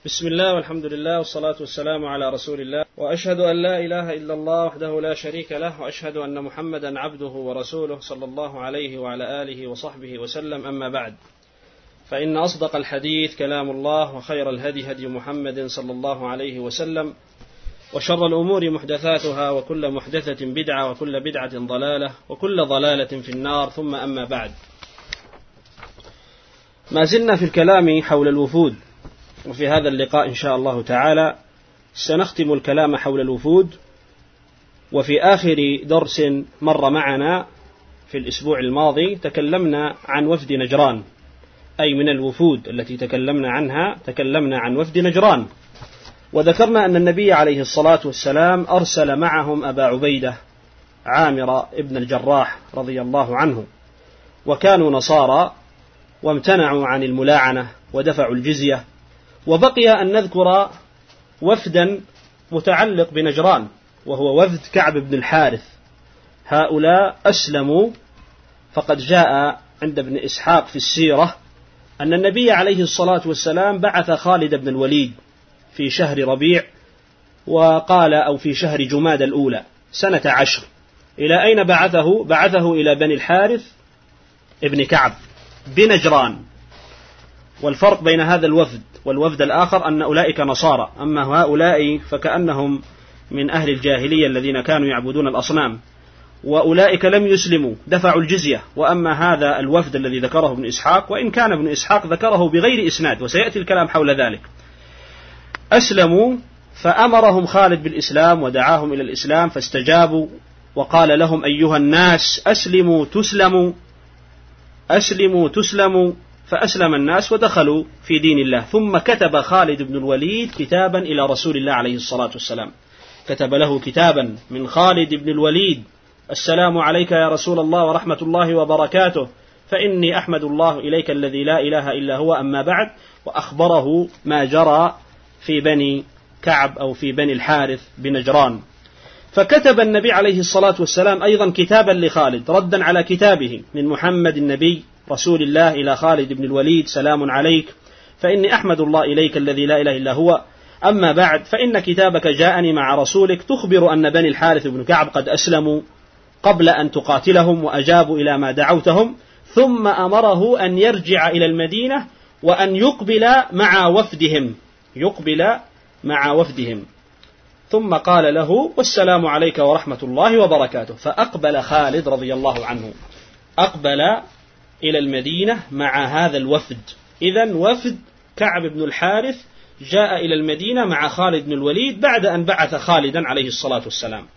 بسم الله والحمد لله والصلاة والسلام على رسول الله، وأشهد أن لا إله إلا الله وحده لا شريك له، وأشهد أن محمدا عبده ورسوله صلى الله عليه وعلى آله وصحبه وسلم. أما بعد، فإن أصدق الحديث كلام الله، وخير الهدي هدي محمد صلى الله عليه وسلم، وشر الأمور محدثاتها، وكل محدثة بدعة، وكل بدعة ضلالة، وكل ضلالة في النار. ثم أما بعد، ما زلنا في الكلام حول الوفود، وفي هذا اللقاء إن شاء الله تعالى سنختم الكلام حول الوفود. وفي آخر درس مر معنا في الأسبوع الماضي تكلمنا عن وفد نجران، أي من الوفود التي تكلمنا عنها تكلمنا عن وفد نجران، وذكرنا أن النبي عليه الصلاة والسلام أرسل معهم أبا عبيدة عامر ابن الجراح رضي الله عنه، وكانوا نصارى وامتنعوا عن الملاعنة ودفعوا الجزية. وبقي أن نذكر وفدا متعلق بنجران، وهو وفد كعب بن الحارث. هؤلاء أسلموا، فقد جاء عند ابن إسحاق في السيرة أن النبي عليه الصلاة والسلام بعث خالد بن الوليد في شهر ربيع، وقال أو في شهر جماد الأولى سنة 10. إلى أين بعثه؟ بعثه إلى بني الحارث ابن كعب بنجران. والفرق بين هذا الوفد والوفد الآخر أن أولئك نصارى، أما هؤلاء فكأنهم من أهل الجاهلية الذين كانوا يعبدون الأصنام، وأولئك لم يسلموا دفعوا الجزية. وأما هذا الوفد الذي ذكره ابن إسحاق، وإن كان ابن إسحاق ذكره بغير إسناد وسيأتي الكلام حول ذلك، أسلموا، فأمرهم خالد بالإسلام ودعاهم إلى الإسلام فاستجابوا، وقال لهم أيها الناس أسلموا تسلموا، أسلموا تسلموا، فأسلم الناس ودخلوا في دين الله. ثم كتب خالد بن الوليد كتابا إلى رسول الله عليه الصلاة والسلام، كتب له كتابا من خالد بن الوليد: السلام عليك يا رسول الله ورحمة الله وبركاته، فإني أحمد الله إليك الذي لا إله إلا هو، أما بعد. وأخبره ما جرى في بني كعب أو في بني الحارث بنجران. فكتب النبي عليه الصلاة والسلام أيضا كتابا لخالد ردا على كتابه من محمد النبي رسول الله إلى خالد بن الوليد: سلام عليك، فإني أحمد الله إليك الذي لا إله إلا هو، أما بعد، فإن كتابك جاءني مع رسولك تخبر أن بني الحارث بن كعب قد أسلموا قبل أن تقاتلهم وأجابوا إلى ما دعوتهم، ثم أمره أن يرجع إلى المدينة وأن يقبل مع وفدهم، يقبل مع وفدهم. ثم قال له: والسلام عليك ورحمة الله وبركاته. فأقبل خالد رضي الله عنه، أقبل إلى المدينة مع هذا الوفد. إذن وفد كعب بن الحارث جاء إلى المدينة مع خالد بن الوليد بعد أن بعث خالدا عليه الصلاة والسلام.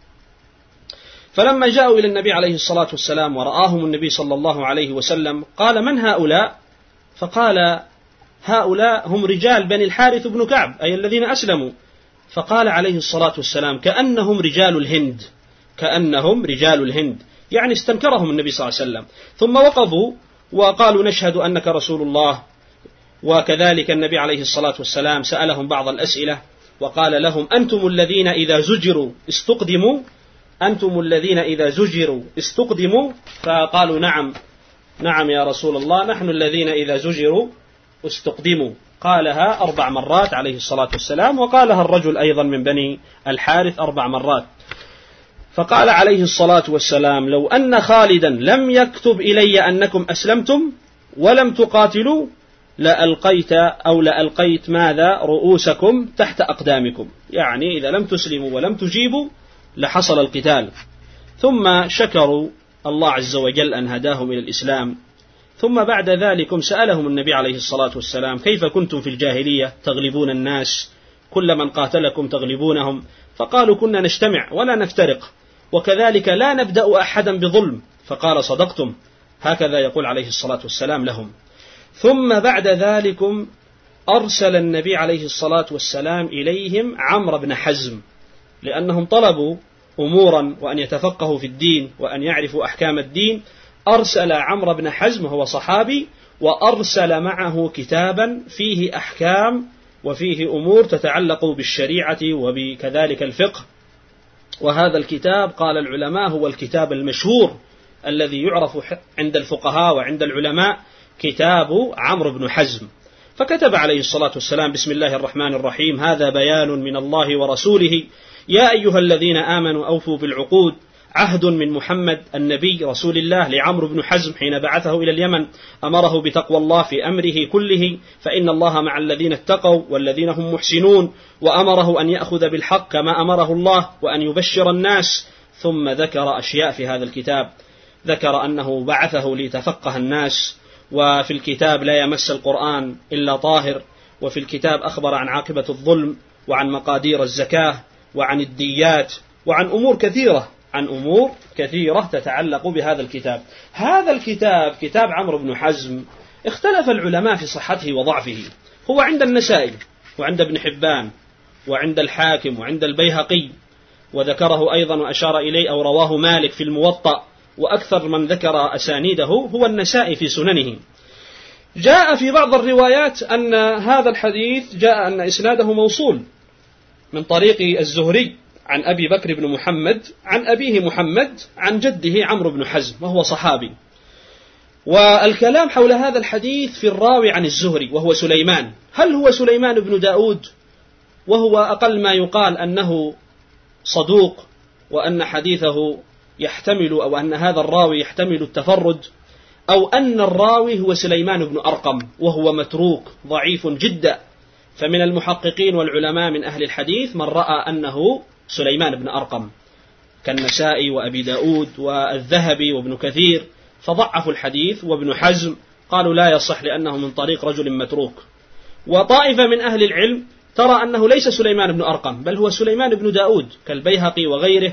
فلما جاءوا إلى النبي عليه الصلاة والسلام ورآهم النبي صلى الله عليه وسلم قال: من هؤلاء؟ فقال: هؤلاء هم رجال بني الحارث بن كعب، أي الذين أسلموا. فقال عليه الصلاة والسلام: كأنهم رجال الهند، كأنهم رجال الهند، يعني استنكرهم النبي صلى الله عليه وسلم. ثم وقفوا وقالوا: نشهد أنك رسول الله. وكذلك النبي عليه الصلاة والسلام سألهم بعض الأسئلة وقال لهم: أنتم الذين إذا زجروا استقدموا، أنتم الذين إذا زجروا استقدموا. فقالوا: نعم نعم يا رسول الله، نحن الذين إذا زجروا استقدموا. قالها 4 مرات عليه الصلاة والسلام، وقالها الرجل أيضا من بني الحارث 4 مرات. فقال عليه الصلاة والسلام: لو أن خالدا لم يكتب إلي أنكم أسلمتم ولم تقاتلوا لألقيت ماذا؟ رؤوسكم تحت أقدامكم، يعني إذا لم تسلموا ولم تجيبوا لحصل القتال. ثم شكروا الله عز وجل أن هداهم إلى الإسلام. ثم بعد ذلك سألهم النبي عليه الصلاة والسلام: كيف كنتم في الجاهلية تغلبون الناس، كل من قاتلكم تغلبونهم؟ فقالوا: كنا نجتمع ولا نفترق، وكذلك لا نبدأ أحدا بظلم. فقال: صدقتم. هكذا يقول عليه الصلاة والسلام لهم. ثم بعد ذلك أرسل النبي عليه الصلاة والسلام إليهم عمرو بن حزم، لأنهم طلبوا أمورا وأن يتفقهوا في الدين وأن يعرفوا أحكام الدين. أرسل عمرو بن حزم، هو صحابي، وأرسل معه كتابا فيه أحكام وفيه أمور تتعلق بالشريعة وبكذلك الفقه. وهذا الكتاب قال العلماء هو الكتاب المشهور الذي يعرف عند الفقهاء وعند العلماء كتاب عمرو بن حزم. فكتب عليه الصلاة والسلام: بسم الله الرحمن الرحيم، هذا بيان من الله ورسوله، يا أيها الذين آمنوا أوفوا بالعقود، عهد من محمد النبي رسول الله لعمرو بن حزم حين بعثه إلى اليمن، أمره بتقوى الله في أمره كله، فإن الله مع الذين اتقوا والذين هم محسنون، وأمره أن يأخذ بالحق كما أمره الله، وأن يبشر الناس. ثم ذكر أشياء في هذا الكتاب، ذكر أنه بعثه ليتفقه الناس، وفي الكتاب لا يمس القرآن إلا طاهر، وفي الكتاب أخبر عن عاقبة الظلم، وعن مقادير الزكاة، وعن الديات، وعن أمور كثيرة تتعلق بهذا الكتاب. هذا الكتاب كتاب عمرو بن حزم اختلف العلماء في صحته وضعفه. هو عند النسائي وعند ابن حبان وعند الحاكم وعند البيهقي، وذكره أيضا وأشار إليه أو رواه مالك في الموطأ، وأكثر من ذكر أسانيده هو النسائي في سننه. جاء في بعض الروايات أن هذا الحديث جاء أن إسناده موصول من طريق الزهري عن أبي بكر بن محمد عن أبيه محمد عن جده عمرو بن حزم، وهو صحابي. والكلام حول هذا الحديث في الراوي عن الزهري وهو سليمان، هل هو سليمان بن داود وهو أقل ما يقال أنه صدوق، وأن حديثه يحتمل أو أن هذا الراوي يحتمل التفرد، أو أن الراوي هو سليمان بن أرقم وهو متروك ضعيف جدا؟ فمن المحققين والعلماء من أهل الحديث من رأى أنه سليمان بن أرقم كالنسائي وأبي داود والذهبي وابن كثير، فضعفوا الحديث، وابن حزم قالوا لا يصح لأنه من طريق رجل متروك. وطائفة من أهل العلم ترى أنه ليس سليمان بن أرقم بل هو سليمان بن داود كالبيهقي وغيره،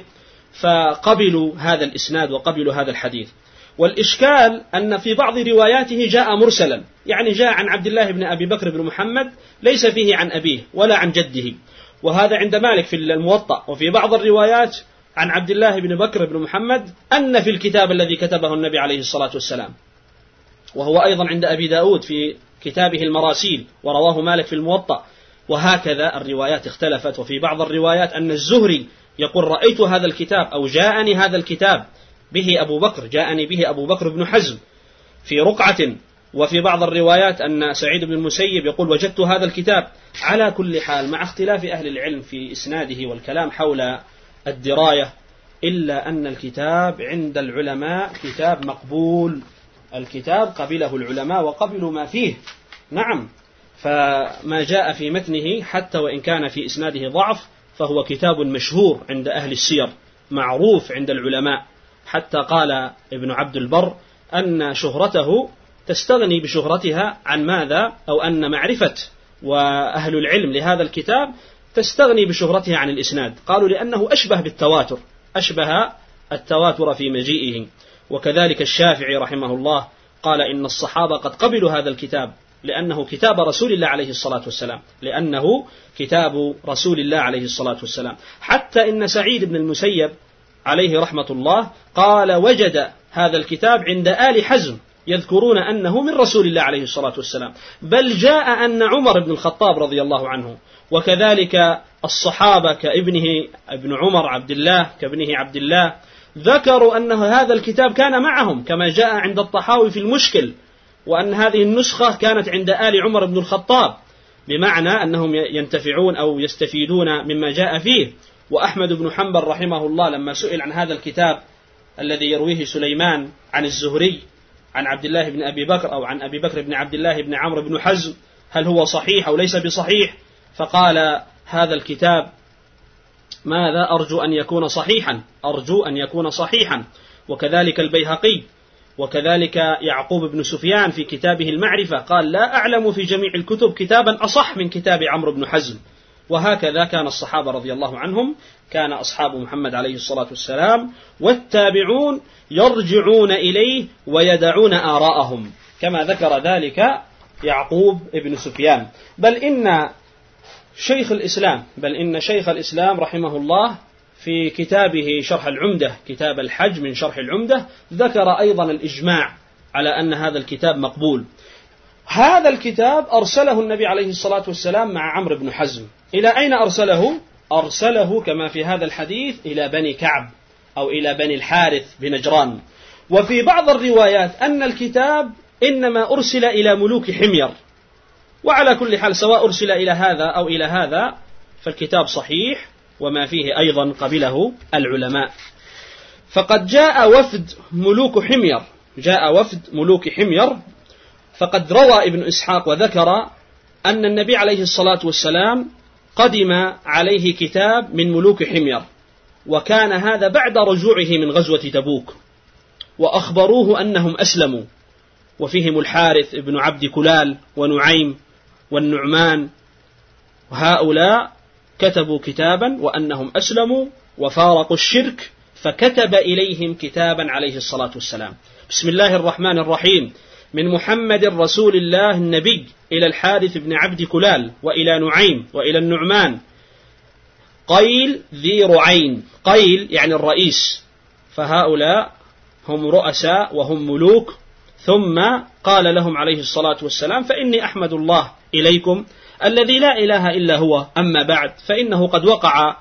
فقبلوا هذا الإسناد وقبلوا هذا الحديث. والإشكال أن في بعض رواياته جاء مرسلا، يعني جاء عن عبد الله بن أبي بكر بن محمد ليس فيه عن أبيه ولا عن جده، وهذا عند مالك في الموطأ. وفي بعض الروايات عن عبد الله بن بكر بن محمد أن في الكتاب الذي كتبه النبي عليه الصلاة والسلام، وهو أيضا عند أبي داود في كتابه المراسيل، ورواه مالك في الموطأ. وهكذا الروايات اختلفت. وفي بعض الروايات أن الزهري يقول رأيت هذا الكتاب أو جاءني هذا الكتاب به أبو بكر، جاءني به أبو بكر بن حزم في رقعة. وفي بعض الروايات أن سعيد بن المسيب يقول وجدت هذا الكتاب. على كل حال، مع اختلاف أهل العلم في إسناده والكلام حول الدراية، إلا أن الكتاب عند العلماء كتاب مقبول، الكتاب قبله العلماء وقبلوا ما فيه. نعم، فما جاء في متنه حتى وإن كان في إسناده ضعف فهو كتاب مشهور عند أهل السير، معروف عند العلماء، حتى قال ابن عبد البر أن شهرته تستغني بشهرتها عن ماذا؟ أو أن معرفة وأهل العلم لهذا الكتاب تستغني بشهرتها عن الإسناد. قالوا لأنه أشبه بالتواتر، أشبه التواتر في مجيئه. وكذلك الشافعي رحمه الله قال إن الصحابة قد قبلوا هذا الكتاب لأنه كتاب رسول الله عليه الصلاة والسلام، لأنه كتاب رسول الله عليه الصلاة والسلام. حتى إن سعيد بن المسيب عليه رحمة الله قال وجد هذا الكتاب عند آل حزم يذكرون أنه من رسول الله عليه الصلاة والسلام، بل جاء أن عمر بن الخطاب رضي الله عنه وكذلك الصحابة ابن عمر عبد الله كابنه عبد الله ذكروا أن هذا الكتاب كان معهم، كما جاء عند الطحاوي في المشكل، وأن هذه النسخة كانت عند آل عمر بن الخطاب، بمعنى أنهم ينتفعون أو يستفيدون مما جاء فيه. وأحمد بن حنبل رحمه الله لما سئل عن هذا الكتاب الذي يرويه سليمان عن الزهري عن عبد الله بن أبي بكر أو عن أبي بكر بن عبد الله بن عمرو بن حزم هل هو صحيح أو ليس بصحيح، فقال هذا الكتاب ماذا أرجو أن يكون صحيحا، أرجو أن يكون صحيحا. وكذلك البيهقي، وكذلك يعقوب بن سفيان في كتابه المعرفة قال لا أعلم في جميع الكتب كتابا أصح من كتاب عمرو بن حزم. وهكذا كان الصحابة رضي الله عنهم، كان أصحاب محمد عليه الصلاة والسلام والتابعون يرجعون إليه ويدعون آراءهم، كما ذكر ذلك يعقوب بن سفيان. بل إن شيخ الإسلام رحمه الله في كتابه شرح العمدة، كتاب الحج من شرح العمدة، ذكر أيضا الإجماع على أن هذا الكتاب مقبول. هذا الكتاب أرسله النبي عليه الصلاة والسلام مع عمرو بن حزم. إلى أين أرسله؟ أرسله كما في هذا الحديث إلى بني كعب أو إلى بني الحارث بنجران. وفي بعض الروايات أن الكتاب إنما أرسل إلى ملوك حمير، وعلى كل حال سواء أرسل إلى هذا أو إلى هذا فالكتاب صحيح وما فيه أيضا قبله العلماء. فقد جاء وفد ملوك حمير، فقد روى ابن إسحاق وذكر أن النبي عليه الصلاة والسلام قدم عليه كتاب من ملوك حمير، وكان هذا بعد رجوعه من غزوة تبوك، وأخبروه أنهم أسلموا، وفيهم الحارث بن عبد كلال ونعيم والنعمان، وهؤلاء كتبوا كتابا وأنهم أسلموا وفارقوا الشرك، فكتب إليهم كتابا عليه الصلاة والسلام: بسم الله الرحمن الرحيم، من محمد رسول الله النبي إلى الحارث بن عبد كلال وإلى نعيم وإلى النعمان قيل ذي رعين، قيل يعني الرئيس، فهؤلاء هم رؤساء وهم ملوك. ثم قال لهم عليه الصلاة والسلام: فإني أحمد الله إليكم الذي لا إله إلا هو، أما بعد فإنه قد وقع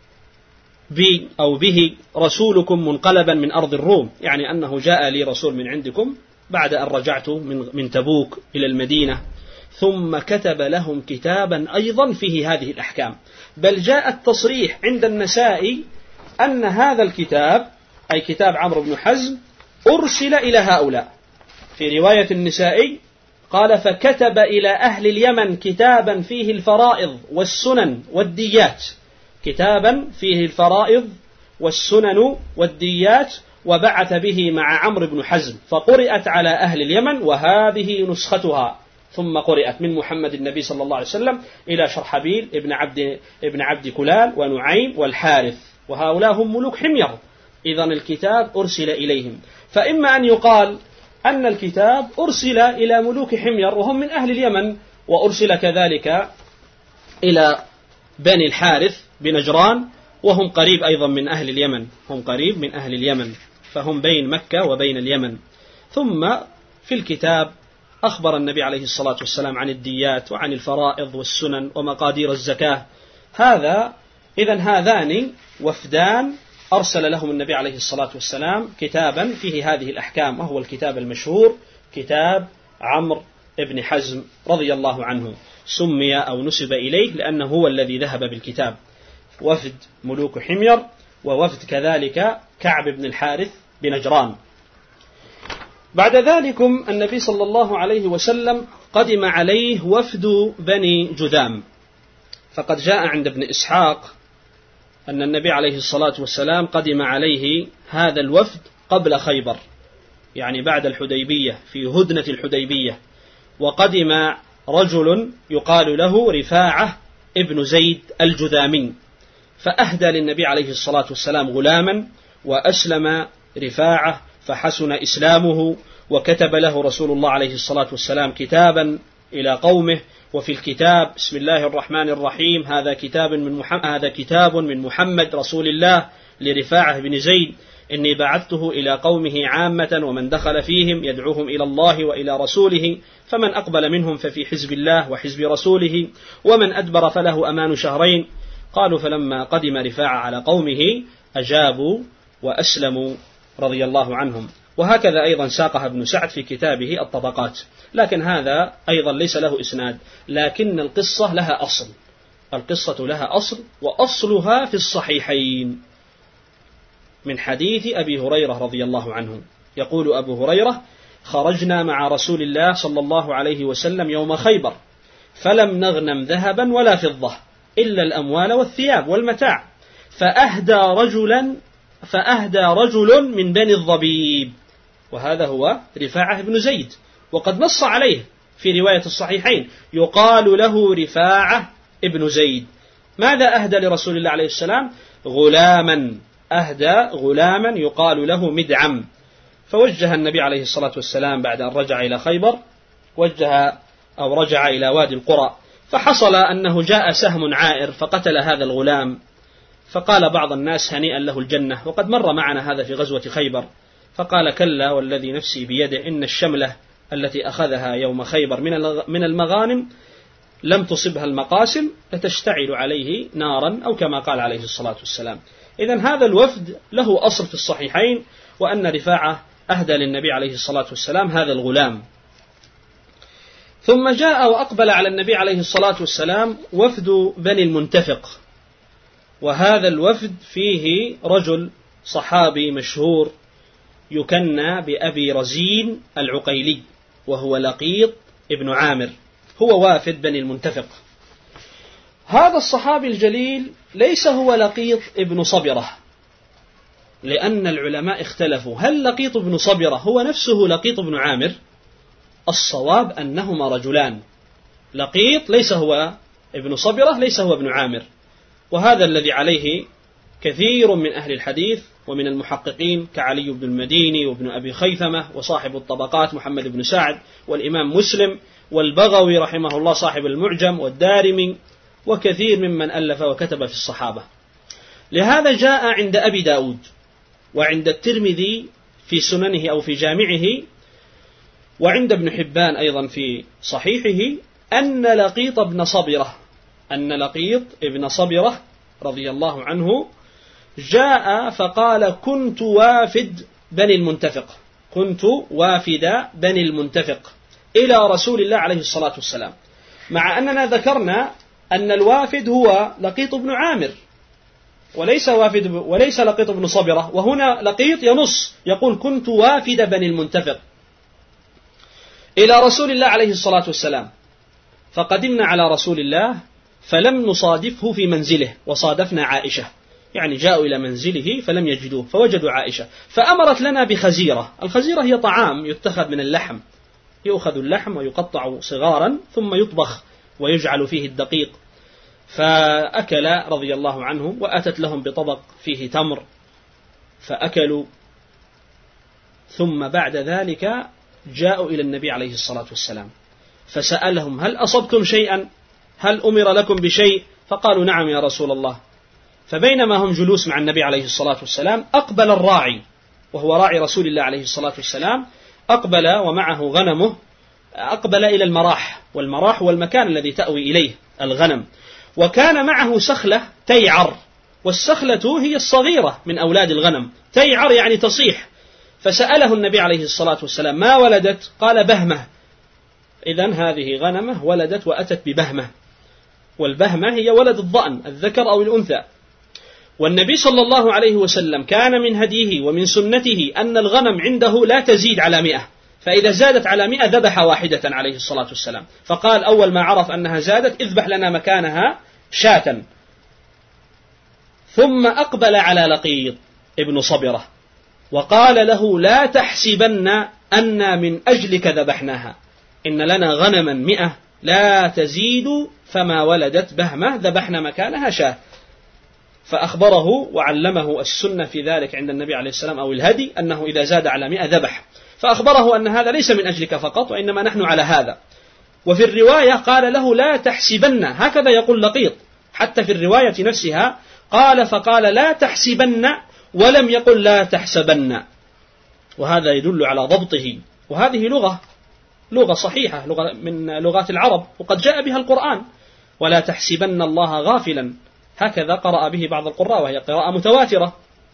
بي أو به رسولكم منقلبا من أرض الروم، يعني أنه جاء لي رسول من عندكم بعد أن رجعت من تبوك إلى المدينة. ثم كتب لهم كتابا أيضا فيه هذه الأحكام، بل جاء التصريح عند النسائي أن هذا الكتاب أي كتاب عمرو بن حزم أرسل إلى هؤلاء. في رواية النسائي قال: فكتب إلى أهل اليمن كتابا فيه الفرائض والسنن والديات، كتابا فيه الفرائض والسنن والديات، وبعث به مع عمرو بن حزم، فقرأت على أهل اليمن، وهذه نسختها، ثم قرأت من محمد النبي صلى الله عليه وسلم إلى شرحبيل ابن عبد كلال ونعيم والحارث، وهؤلاء هم ملوك حمير. إذن الكتاب أرسل إليهم، فإما أن يقال أن الكتاب أرسل إلى ملوك حمير وهم من أهل اليمن، وأرسل كذلك إلى بني الحارث بنجران وهم قريب أيضا من أهل اليمن، هم قريب من أهل اليمن، فهم بين مكة وبين اليمن. ثم في الكتاب أخبر النبي عليه الصلاة والسلام عن الديات وعن الفرائض والسنن ومقادير الزكاة. إذن هذان وفدان أرسل لهم النبي عليه الصلاة والسلام كتابا فيه هذه الأحكام، وهو الكتاب المشهور كتاب عمرو بن حزم رضي الله عنه، سمي أو نسب إليه لأنه هو الذي ذهب بالكتاب. وفد ملوك حمير، ووفد كذلك كعب بن الحارث بنجران. بعد ذلك النبي صلى الله عليه وسلم قدم عليه وفد بني جذام، فقد جاء عند ابن إسحاق أن النبي عليه الصلاة والسلام قدم عليه هذا الوفد قبل خيبر، يعني بعد الحديبية، في هدنة الحديبية. وقدم رجل يقال له رفاعة ابن زيد الجذامي، فأهدى للنبي عليه الصلاة والسلام غلاما، وأسلم رفاعة فحسن إسلامه، وكتب له رسول الله عليه الصلاة والسلام كتابا إلى قومه. وفي الكتاب: بسم الله الرحمن الرحيم، هذا كتاب من محمد رسول الله لرفاعة بن زيد، إني بعثته إلى قومه عامة، ومن دخل فيهم يدعوهم إلى الله وإلى رسوله، فمن أقبل منهم ففي حزب الله وحزب رسوله، ومن أدبر فله أمان شهرين. قالوا: فلما قدم رفاعة على قومه أجابوا وأسلموا رضي الله عنهم. وهكذا أيضا ساقها ابن سعد في كتابه الطبقات، لكن هذا أيضا ليس له إسناد، لكن القصة لها أصل، القصة لها أصل، وأصلها في الصحيحين من حديث أبي هريرة رضي الله عنه. يقول أبو هريرة: خرجنا مع رسول الله صلى الله عليه وسلم يوم خيبر، فلم نغنم ذهبا ولا فضة إلا الأموال والثياب والمتاع، فأهدى رجل من بني الضبيب، وهذا هو رفاعة بن زيد، وقد نص عليه في رواية الصحيحين، يقال له رفاعة ابن زيد. ماذا أهدى لرسول الله عليه السلام؟ غلاما، أهدى غلاما يقال له مدعم. فوجه النبي عليه الصلاة والسلام بعد أن رجع إلى خيبر، رجع إلى وادي القرى، فحصل أنه جاء سهم عائر فقتل هذا الغلام، فقال بعض الناس: هنيئا له الجنة، وقد مر معنا هذا في غزوة خيبر. فقال: كلا والذي نفسي بيده، إن الشملة التي أخذها يوم خيبر من المغانم لم تصبها المقاسم لتشتعل عليه نارا، أو كما قال عليه الصلاة والسلام. إذن هذا الوفد له أصل في الصحيحين، وأن رفاعة أهدى للنبي عليه الصلاة والسلام هذا الغلام. ثم جاء وأقبل على النبي عليه الصلاة والسلام وفد بني المنتفق، وهذا الوفد فيه رجل صحابي مشهور يكنى بأبي رزين العقيلي، وهو لقيط ابن عامر، هو وافد بني المنتفق. هذا الصحابي الجليل ليس هو لقيط ابن صبرة، لأن العلماء اختلفوا هل لقيط ابن صبرة هو نفسه لقيط ابن عامر؟ الصواب أنهما رجلان، لقيط ليس هو ابن صبرة، ليس هو ابن عامر، وهذا الذي عليه كثير من أهل الحديث ومن المحققين كعلي بن المديني وابن أبي خيثمة وصاحب الطبقات محمد بن سعد والإمام مسلم والبغوي رحمه الله صاحب المعجم والدارمي وكثير ممن ألف وكتب في الصحابة. لهذا جاء عند أبي داود وعند الترمذي في سننه أو في جامعه وعند ابن حبان أيضا في صحيحه أن لقيط ابن صبرة رضي الله عنه جاء فقال كنت وافد بني المنتفق إلى رسول الله عليه الصلاة والسلام، مع أننا ذكرنا أن الوافد هو لقيط بن عامر وليس لقيط بن صبرة، وهنا لقيط ينص يقول كنت وافد بني المنتفق إلى رسول الله عليه الصلاة والسلام، فقدمنا على رسول الله فلم نصادفه في منزله وصادفنا عائشة، يعني جاءوا إلى منزله فلم يجدوه فوجدوا عائشة، فأمرت لنا بخزيرة. الخزيرة هي طعام يتخذ من اللحم، يؤخذ اللحم ويقطع صغارا ثم يطبخ ويجعل فيه الدقيق، فأكل رضي الله عنه، وأتت لهم بطبق فيه تمر فأكلوا، ثم بعد ذلك جاءوا إلى النبي عليه الصلاة والسلام فسألهم هل أصبتم شيئا؟ هل أمر لكم بشيء؟ فقالوا نعم يا رسول الله. فبينما هم جلوس مع النبي عليه الصلاة والسلام أقبل الراعي، وهو راعي رسول الله عليه الصلاة والسلام، أقبل ومعه غنمه، أقبل إلى المراح، والمراح هو المكان الذي تأوي إليه الغنم، وكان معه سخلة تيعر، والسخلة هي الصغيرة من أولاد الغنم، تيعر يعني تصيح. فسأله النبي عليه الصلاة والسلام ما ولدت؟ قال بهمة. إذن هذه غنمة ولدت وأتت ببهمة، والبهمة هي ولد الضأن الذكر أو الأنثى. والنبي صلى الله عليه وسلم كان من هديه ومن سنته أن الغنم عنده لا تزيد على 100، فإذا زادت على 100 ذبح واحدة عليه الصلاة والسلام. فقال أول ما عرف أنها زادت اذبح لنا مكانها شاة. ثم أقبل على لقيط ابن صبرة وقال له لا تحسبن أن من أجلك ذبحناها، إن لنا غنما 100 لا تزيد، فما ولدت بهمة ذبحنا مكانها شاة. فأخبره وعلمه السنة في ذلك عند النبي عليه السلام أو الهدي أنه إذا زاد على 100 ذبح، فأخبره أن هذا ليس من أجلك فقط وإنما نحن على هذا. وفي الرواية قال له لا تحسبن، هكذا يقول لقيط حتى في الرواية نفسها فقال لا تحسبن ولم يقل لا تحسبن، وهذا يدل على ضبطه. وهذه لغة صحيحة، لغة من لغات العرب، وقد جاء بها القرآن ولا تحسبن الله غافلا، هكذا قرأ به بعض القراء وهي قراءة متواترة.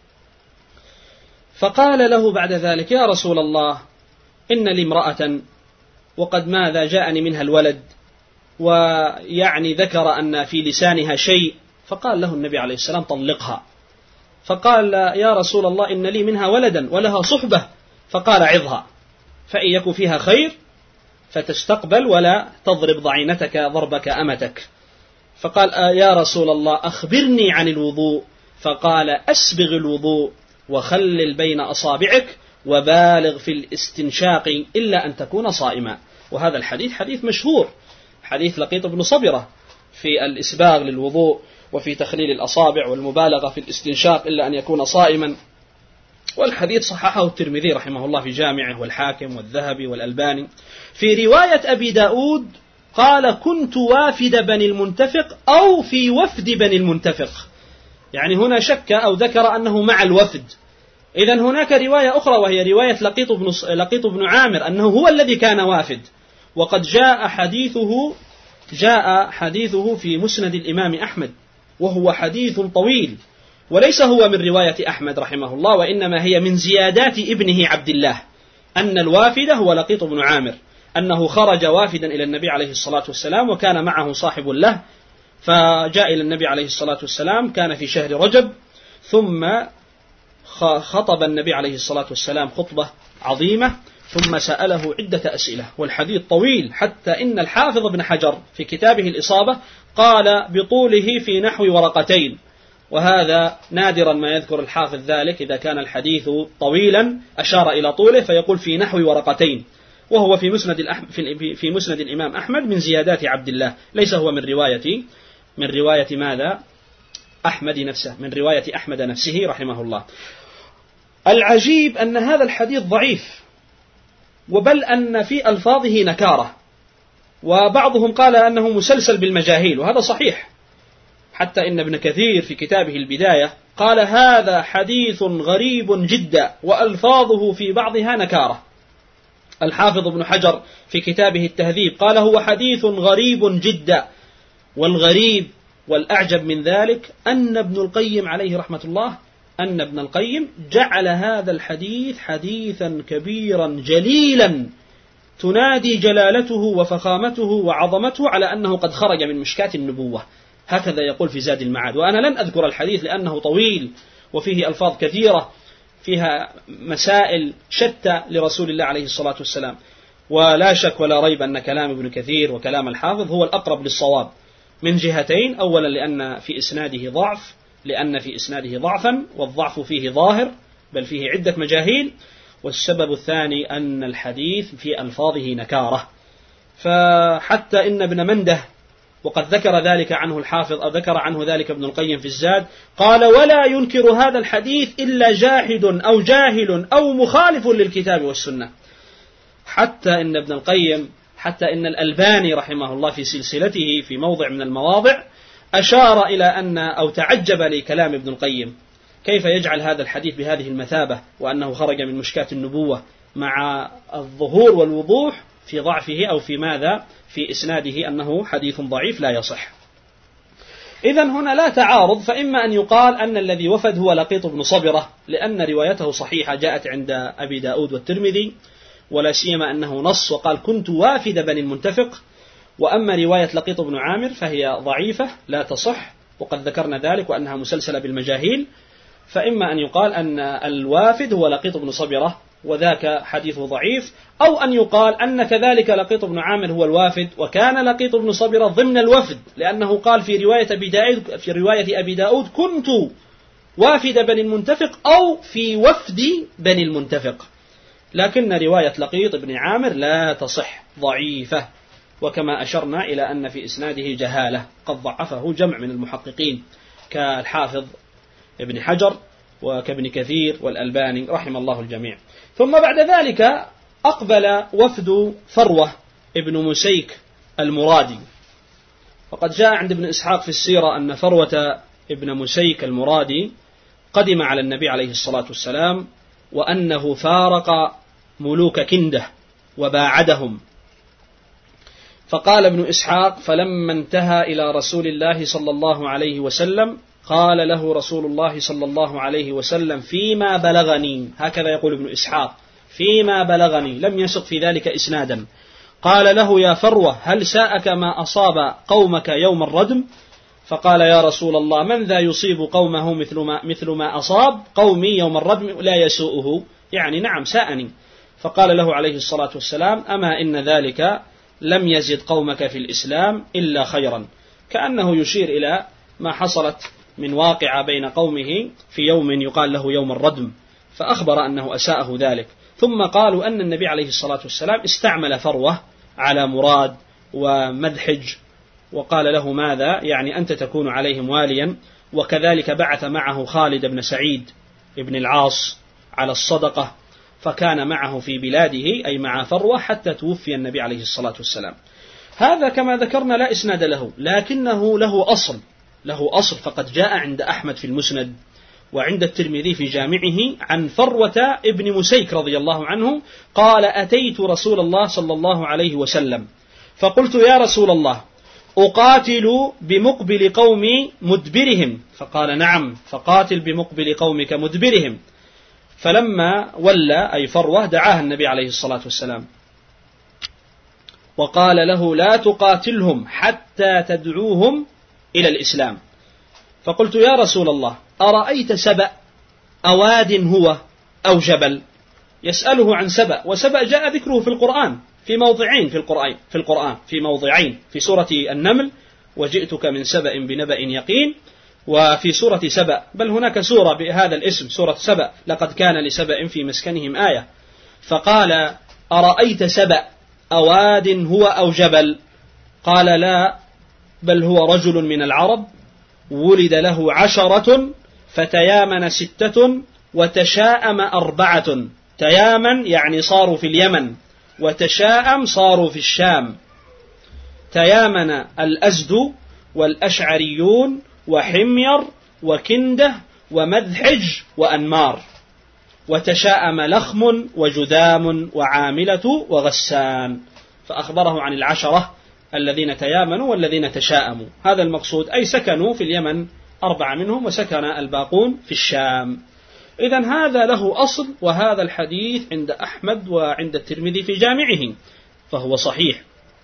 فقال له بعد ذلك يا رسول الله إن لي امرأة وقد ماذا جاءني منها الولد، ويعني ذكر أن في لسانها شيء، فقال له النبي عليه السلام طلقها. فقال يا رسول الله إن لي منها ولدا ولها صحبة، فقال عظها فإن يكن فيها خير فتستقبل ولا تضرب ضعينتك ضربك أمتك. فقال يا رسول الله أخبرني عن الوضوء، فقال أسبغ الوضوء وخلل بين أصابعك وبالغ في الاستنشاق إلا أن تكون صائما. وهذا الحديث حديث مشهور، حديث لقيط بن صبرة في الإسباغ للوضوء وفي تخليل الأصابع والمبالغة في الاستنشاق إلا أن يكون صائما. والحديث صححه الترمذي رحمه الله في جامعه والحاكم والذهبي والألباني. في رواية أبي داود قال كنت وافد بني المنتفق أو في وفد بني المنتفق، يعني هنا شك أو ذكر أنه مع الوفد. إذن هناك رواية أخرى وهي رواية لقيط بن عامر أنه هو الذي كان وافد، وقد جاء حديثه في مسند الإمام أحمد، وهو حديث طويل، وليس هو من رواية أحمد رحمه الله، وإنما هي من زيادات ابنه عبد الله، أن الوافد هو لقيط بن عامر، أنه خرج وافدا إلى النبي عليه الصلاة والسلام، وكان معه صاحب له، فجاء إلى النبي عليه الصلاة والسلام، كان في شهر رجب، ثم خطب النبي عليه الصلاة والسلام خطبة عظيمة، ثم سأله عدة أسئلة، والحديث طويل، حتى إن الحافظ ابن حجر في كتابه الإصابة قال بطوله في نحو ورقتين، وهذا نادرا ما يذكر الحافظ ذلك، إذا كان الحديث طويلا أشار إلى طوله فيقول في نحو ورقتين، وهو في مسند الإمام أحمد من زيادات عبد الله، ليس هو من رواية ماذا؟ أحمد نفسه، من رواية أحمد نفسه رحمه الله. العجيب أن هذا الحديث ضعيف، وبل أن في ألفاظه نكارة، وبعضهم قال أنه مسلسل بالمجاهيل، وهذا صحيح، حتى إن ابن كثير في كتابه البداية قال هذا حديث غريب جدا وألفاظه في بعضها نكارة. الحافظ ابن حجر في كتابه التهذيب قال هو حديث غريب جدا، والغريب والأعجب من ذلك أن ابن القيم عليه رحمة الله جعل هذا الحديث حديثا كبيرا جليلا تنادي جلالته وفخامته وعظمته على أنه قد خرج من مشكاة النبوة، هكذا يقول في زاد المعاد. وأنا لن أذكر الحديث لأنه طويل وفيه ألفاظ كثيرة فيها مسائل شتى لرسول الله عليه الصلاة والسلام، ولا شك ولا ريب أن كلام ابن كثير وكلام الحافظ هو الأقرب للصواب من جهتين: أولا لأن في إسناده ضعفا، والضعف فيه ظاهر بل فيه عدة مجاهيل، والسبب الثاني أن الحديث في ألفاظه نكارة. فحتى إن ابن منده، وقد ذكر ذلك عنه الحافظ أو ذكر عنه ذلك ابن القيم في الزاد، قال ولا ينكر هذا الحديث إلا جاحد أو جاهل أو مخالف للكتاب والسنة. حتى إن الألباني رحمه الله في سلسلته في موضع من المواضع أشار إلى أو تعجب لكلام ابن القيم، كيف يجعل هذا الحديث بهذه المثابة وأنه خرج من مشكاة النبوة، مع الظهور والوضوح في ضعفه أو في ماذا في إسناده أنه حديث ضعيف لا يصح. إذن هنا لا تعارض، فإما أن يقال أن الذي وفد هو لقيط بن صبرة لأن روايته صحيحة جاءت عند أبي داود والترمذي، ولا سيما أنه نص وقال كنت وافد بني المنتفق. وأما رواية لقيط بن عامر فهي ضعيفة لا تصح، وقد ذكرنا ذلك، وأنها مسلسلة بالمجاهيل. فإما أن يقال أن الوافد هو لقيط بن صبرة وذاك حديثه ضعيف، أو أن يقال أن كذلك لقيط بن عامر هو الوافد، وكان لقيط بن صبرة ضمن الوفد، لأنه قال في رواية أبي داود كنت وافد بني المنتفق أو في وفد بني المنتفق. لكن رواية لقيط بن عامر لا تصح، ضعيفة، وكما أشرنا إلى أن في إسناده جهالة قد ضعفه جمع من المحققين كالحافظ ابن حجر وكابن كثير والألباني رحم الله الجميع. ثم بعد ذلك أقبل وفد فروة ابن مسيك المرادي، وقد جاء عند ابن إسحاق في السيرة أن فروة ابن مسيك المرادي قدم على النبي عليه الصلاة والسلام، وأنه فارق ملوك كنده وباعدهم. فقال ابن إسحاق فلما انتهى إلى رسول الله صلى الله عليه وسلم قال له رسول الله صلى الله عليه وسلم فيما بلغني، هكذا يقول ابن إسحاق فيما بلغني، لم يسق في ذلك إسنادا، قال له يا فروة هل ساءك ما أصاب قومك يوم الردم؟ فقال يا رسول الله من ذا يصيب قومه مثل ما أصاب قومي يوم الردم لا يسوءه، يعني نعم ساءني. فقال له عليه الصلاة والسلام أما إن ذلك لم يزد قومك في الإسلام إلا خيرا، كأنه يشير إلى ما حصلت من واقع بين قومه في يوم يقال له يوم الردم، فأخبر أنه أساءه ذلك. ثم قالوا أن النبي عليه الصلاة والسلام استعمل فروة على مراد ومدحج، وقال له ماذا يعني أنت تكون عليهم واليا، وكذلك بعث معه خالد بن سعيد بن العاص على الصدقة، فكان معه في بلاده أي مع فروة حتى توفي النبي عليه الصلاة والسلام. هذا كما ذكرنا لا إسناد له، لكنه له أصل، فقد جاء عند أحمد في المسند وعند الترمذي في جامعه عن فروة ابن مسيك رضي الله عنه قال أتيت رسول الله صلى الله عليه وسلم فقلت يا رسول الله أقاتل بمقبل قومي مدبرهم؟ فقال نعم، فقاتل بمقبل قومك مدبرهم. فلما ولى أي فروة دعاه النبي عليه الصلاة والسلام وقال له لا تقاتلهم حتى تدعوهم إلى الإسلام. فقلت يا رسول الله أرأيت سبأ أواد هو أو جبل؟ يسأله عن سبأ، وسبأ جاء ذكره في القرآن في موضعين في موضعين في سورة النمل وجئتك من سبأ بنبأ يقين، وفي سورة سبأ، بل هناك سورة بهذا الاسم سورة سبأ لقد كان لسبأ في مسكنهم آية. فقال أرأيت سبأ أواد هو أو جبل؟ قال لا، بل هو رجل من العرب ولد له 10 فتيامن 6 وتشاءم 4. تيامن يعني صاروا في اليمن، وتشاءم صاروا في الشام. تيامن الأزد والأشعريون وحمير وكنده ومذحج وأنمار، وتشاءم لخم وجذام وعاملة وغسان. فأخبره عن 10 الذين تيامنوا والذين تشاءموا، هذا المقصود، أي سكنوا في اليمن 4 منهم، وسكن الباقون في الشام. إذن هذا له أصل، وهذا الحديث عند أحمد وعند الترمذي في جامعه، فهو صحيح.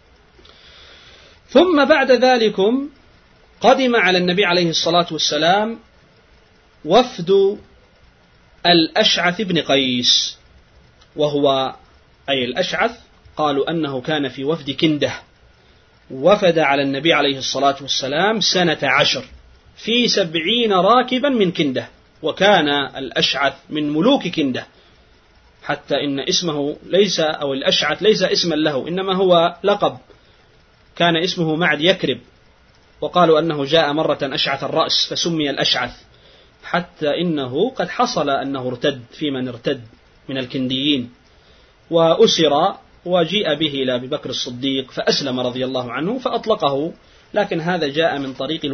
ثم بعد ذلك قدم على النبي عليه الصلاة والسلام وفد الأشعث بن قيس، وهو أي الأشعث قالوا أنه كان في وفد كنده، وفد على النبي عليه الصلاة والسلام 12 في 70 راكبا من كنده، وكان الأشعث من ملوك كنده، حتى إن اسمه ليس، أو الأشعث ليس اسما له، إنما هو لقب، كان اسمه معد يكرب، وقالوا أنه جاء مرة أشعث الرأس فسمي الأشعث، حتى إنه قد حصل أنه ارتد في من ارتد من الكنديين، وأسر وجيء به إلى أبي بكر الصديق فأسلم رضي الله عنه فأطلقه، لكن هذا جاء من طريق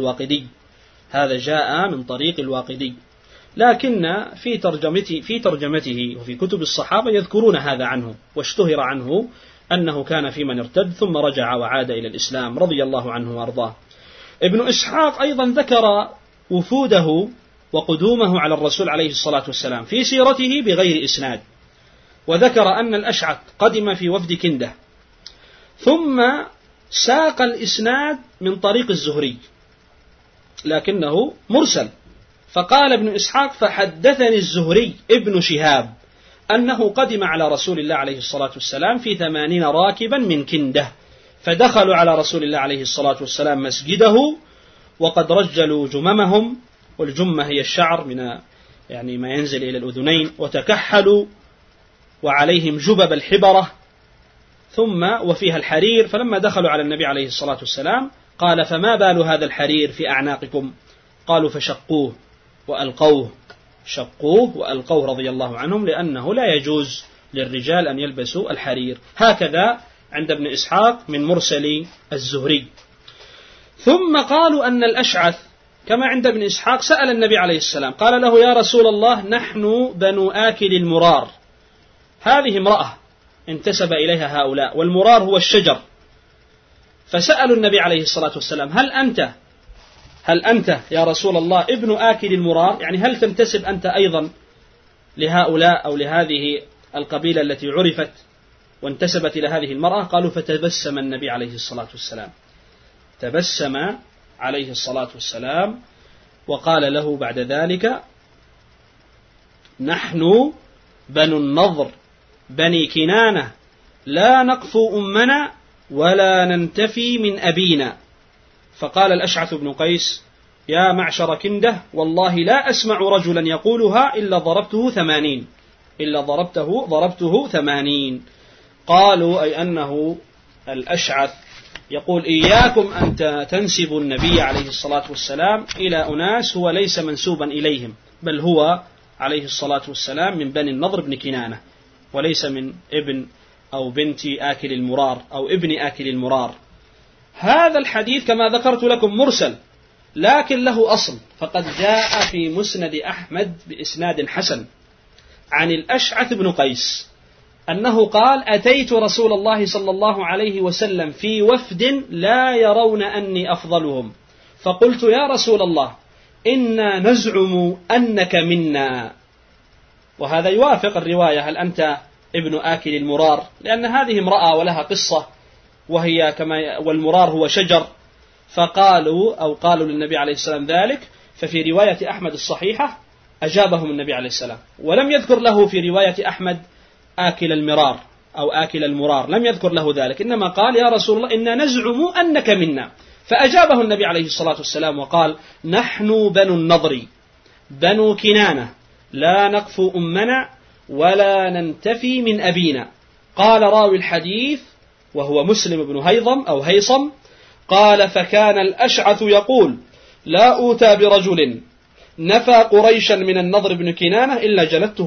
الواقدي، لكن في ترجمته وفي كتب الصحابة يذكرون هذا عنه، واشتهر عنه أنه كان في من ارتد ثم رجع وعاد إلى الإسلام رضي الله عنه وأرضاه. ابن إسحاق أيضا ذكر وفوده وقدومه على الرسول عليه الصلاة والسلام في سيرته بغير إسناد، وذكر أن الأشعث قدم في وفد كنده، ثم ساق الإسناد من طريق الزهري لكنه مرسل، فقال ابن إسحاق فحدثني الزهري ابن شهاب أنه قدم على رسول الله عليه الصلاة والسلام في 80 راكبا من كنده، فدخلوا على رسول الله عليه الصلاة والسلام مسجده وقد رجلوا جممهم، والجمة هي الشعر من يعني ما ينزل إلى الأذنين، وتكحلوا وعليهم جبب الحبرة ثم وفيها الحرير. فلما دخلوا على النبي عليه الصلاة والسلام قال فما بال هذا الحرير في أعناقكم؟ قالوا فشقوه وألقوه، شقوه وألقوه رضي الله عنهم، لأنه لا يجوز للرجال أن يلبسوا الحرير. هكذا عند ابن إسحاق من مرسل الزهري. ثم قالوا أن الأشعث كما عند ابن إسحاق سأل النبي عليه السلام قال له يا رسول الله نحن بنو آكل المرار، هذه امرأة انتسب إليها هؤلاء، والمرار هو الشجر، فسألوا النبي عليه الصلاة والسلام هل أنت يا رسول الله ابن آكل المرار، يعني هل تنتسب أنت أيضا لهؤلاء أو لهذه القبيلة التي عرفت وانتسبت إلى هذه المرأة؟ قالوا فتبسم النبي عليه الصلاة والسلام، تبسم عليه الصلاة والسلام وقال له بعد ذلك نحن بنو النضر بني كنانة لا نقفو أمنا ولا ننتفي من أبينا. فقال الأشعث بن قيس يا معشر كنده والله لا أسمع رجلا يقولها إلا ضربته 80. قالوا أي أنه الأشعث يقول إياكم أن تنسبوا النبي عليه الصلاة والسلام إلى أناس هو ليس منسوبا إليهم، بل هو عليه الصلاة والسلام من بني النضر بن كنانة، وليس من ابن أو بنت آكل المرار أو ابن آكل المرار. هذا الحديث كما ذكرت لكم مرسل، لكن له أصل، فقد جاء في مسند أحمد بإسناد حسن عن الأشعث بن قيس أنه قال أتيت رسول الله صلى الله عليه وسلم في وفد لا يرون أني أفضلهم، فقلت يا رسول الله إنا نزعم أنك منا. وهذا يوافق الرواية هل أنت ابن آكل المرار، لأن هذه امرأة ولها قصة وهي والمرار هو شجر، قالوا للنبي عليه السلام ذلك. ففي رواية أحمد الصحيحة أجابهم النبي عليه السلام، ولم يذكر له في رواية أحمد آكل المرار أو آكل المرار، لم يذكر له ذلك، إنما قال يا رسول الله إنا نزعم أنك منا. فأجابه النبي عليه الصلاة والسلام وقال نحن بنو النضر بنو كنانة لا نقفو أمنا ولا ننتفي من أبينا. قال راوي الحديث وهو مسلم بن هيضم أو هيصم قال فكان الأشعث يقول لا أوتى برجل نفى قريشا من النضر بن كنانة إلا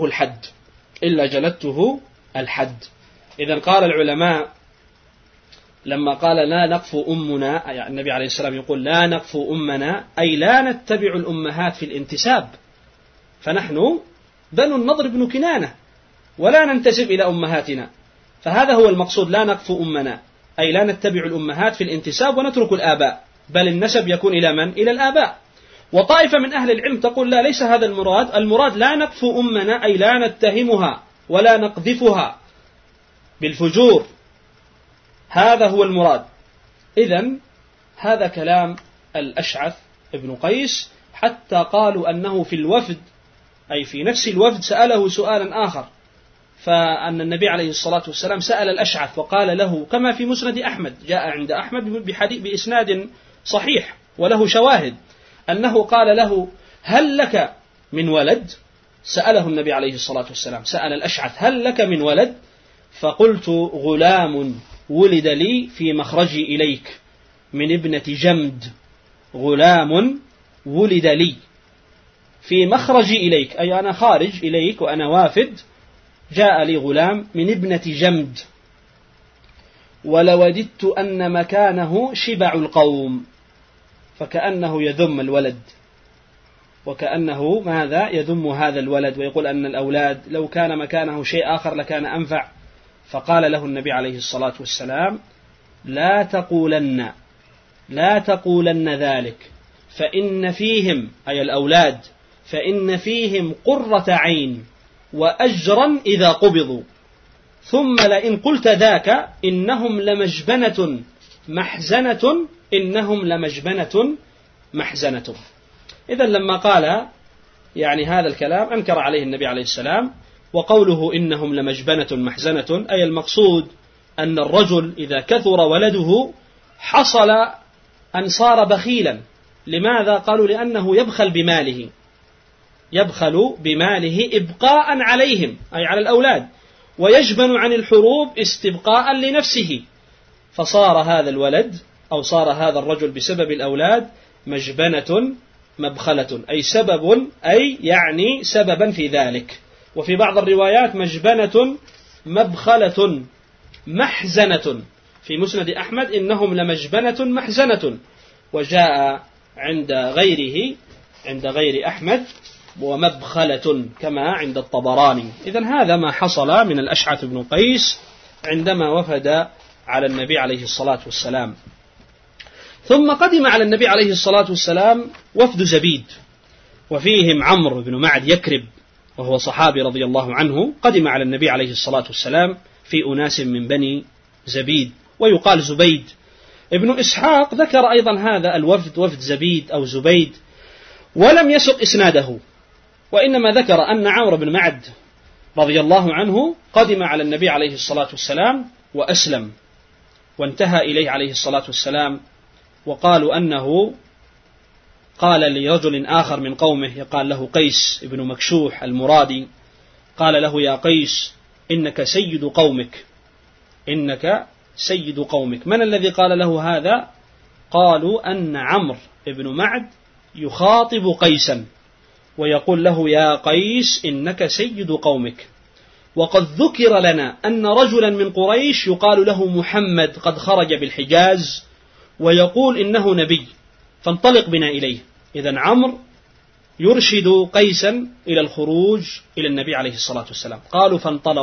جلدته الحد. إذن قال العلماء لما قال لا نقفو أمنا، يعني النبي عليه السلام يقول لا نقفو أمنا أي لا نتبع الأمهات في الانتساب، فنحن بنو النضر بن كنانة ولا ننتسب إلى أمهاتنا، فهذا هو المقصود لا نقفو أمنا أي لا نتبع الأمهات في الانتساب ونترك الآباء، بل النسب يكون إلى من؟ إلى الآباء. وطائفة من أهل العلم تقول لا، ليس هذا المراد لا نقفو أمنا أي لا نتهمها ولا نقذفها بالفجور، هذا هو المراد. إذن هذا كلام الأشعث ابن قيس، حتى قالوا أنه في الوفد أي في نفس الوفد سأله سؤالا آخر، فأن النبي عليه الصلاة والسلام سأل الأشعث وقال له كما في مسند أحمد، جاء عند أحمد بإسناد صحيح وله شواهد، أنه قال له هل لك من ولد؟ سأله النبي عليه الصلاة والسلام، سأل الأشعث هل لك من ولد؟ فقلت غلام ولد لي في مخرجي إليك من ابنة جمد، غلام ولد لي في مخرجي إليك أي أنا خارج إليك وأنا وافد، جاء لي غلام من ابنة جمد، ولوددت أن مكانه شبع القوم، فكأنه يذم الولد، وكأنه ماذا يذم هذا الولد ويقول أن الأولاد لو كان مكانه شيء آخر لكان أنفع. فقال له النبي عليه الصلاة والسلام لا تقولن ذلك، فإن فيهم أي الأولاد فإن فيهم قرة عين وأجرا إذا قبضوا، ثم لئن قلت ذاك إنهم لمجبنة محزنة. إذن لما قال يعني هذا الكلام أنكر عليه النبي عليه السلام، وقوله إنهم لمجبنة محزنة أي المقصود أن الرجل إذا كثر ولده حصل أن صار بخيلا. لماذا؟ قالوا لأنه يبخل بماله إبقاء عليهم أي على الأولاد، ويجبن عن الحروب استبقاء لنفسه، فصار هذا الولد أو صار هذا الرجل بسبب الأولاد مجبنة مبخلة أي يعني سببا في ذلك. وفي بعض الروايات مجبنة مبخلة محزنة، في مسند أحمد إنهم لمجبنة محزنة، وجاء عند غير أحمد ومبخلة كما عند الطبراني. إذن هذا ما حصل من الأشعث بن قيس عندما وفد على النبي عليه الصلاة والسلام. ثم قدم على النبي عليه الصلاة والسلام وفد زبيد، وفيهم عمرو بن معد يكرب وهو صحابي رضي الله عنه، قدم على النبي عليه الصلاة والسلام في أناس من بني زبيد ويقال زبيد. ابن إسحاق ذكر أيضا هذا الوفد وفد زبيد أو زبيد ولم يسق إسناده، وإنما ذكر أن عمرو بن معد رضي الله عنه قدم على النبي عليه الصلاة والسلام وأسلم، وانتهى إليه عليه الصلاة والسلام، وقالوا أنه قال لرجل آخر من قومه يقال له قيس ابن مكشوح المرادي، قال له يا قيس إنك سيد قومك. من الذي قال له هذا؟ قالوا أن عمرو بن معد يخاطب قيسا ويقول له يا قيس إنك سيد قومك، وقد ذكر لنا أن رجلا من قريش يقال له محمد قد خرج بالحجاز ويقول إنه نبي، فانطلق بنا إليه. إذن عمرو يرشد قيسا إلى الخروج إلى النبي عليه الصلاة والسلام. قالوا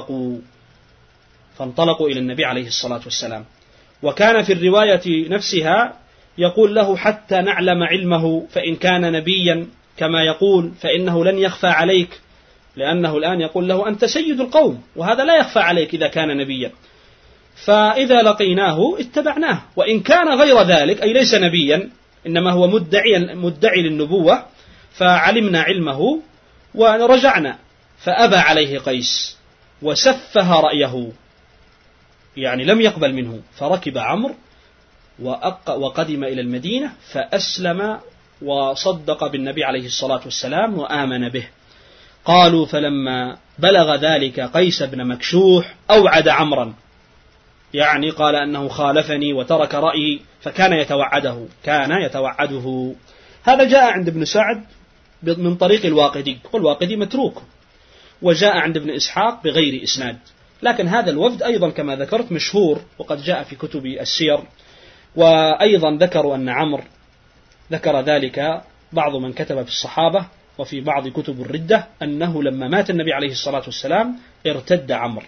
فانطلقوا إلى النبي عليه الصلاة والسلام. وكان في الرواية نفسها يقول له حتى نعلم علمه، فإن كان نبيا كما يقول فإنه لن يخفى عليك، لأنه الآن يقول له أنت سيد القوم وهذا لا يخفى عليك إذا كان نبيا. فإذا لقيناه اتبعناه، وإن كان غير ذلك أي ليس نبيا إنما هو مدعي للنبوة فعلمنا علمه ورجعنا. فأبى عليه قيس وسفه رأيه، يعني لم يقبل منه، فركب عمرو وقدم إلى المدينة فأسلم وصدق بالنبي عليه الصلاة والسلام وآمن به. قالوا فلما بلغ ذلك قيس بن مكشوح أوعد عمرا، يعني قال أنه خالفني وترك رأيي، فكان يتوعده. هذا جاء عند ابن سعد من طريق الواقدي، والواقدي متروك، وجاء عند ابن إسحاق بغير إسناد. لكن هذا الوفد أيضا كما ذكرت مشهور، وقد جاء في كتب السير. وأيضا ذكروا أن عمرو ذكر ذلك بعض من كتب في الصحابة وفي بعض كتب الردة أنه لما مات النبي عليه الصلاة والسلام ارتد عمرو،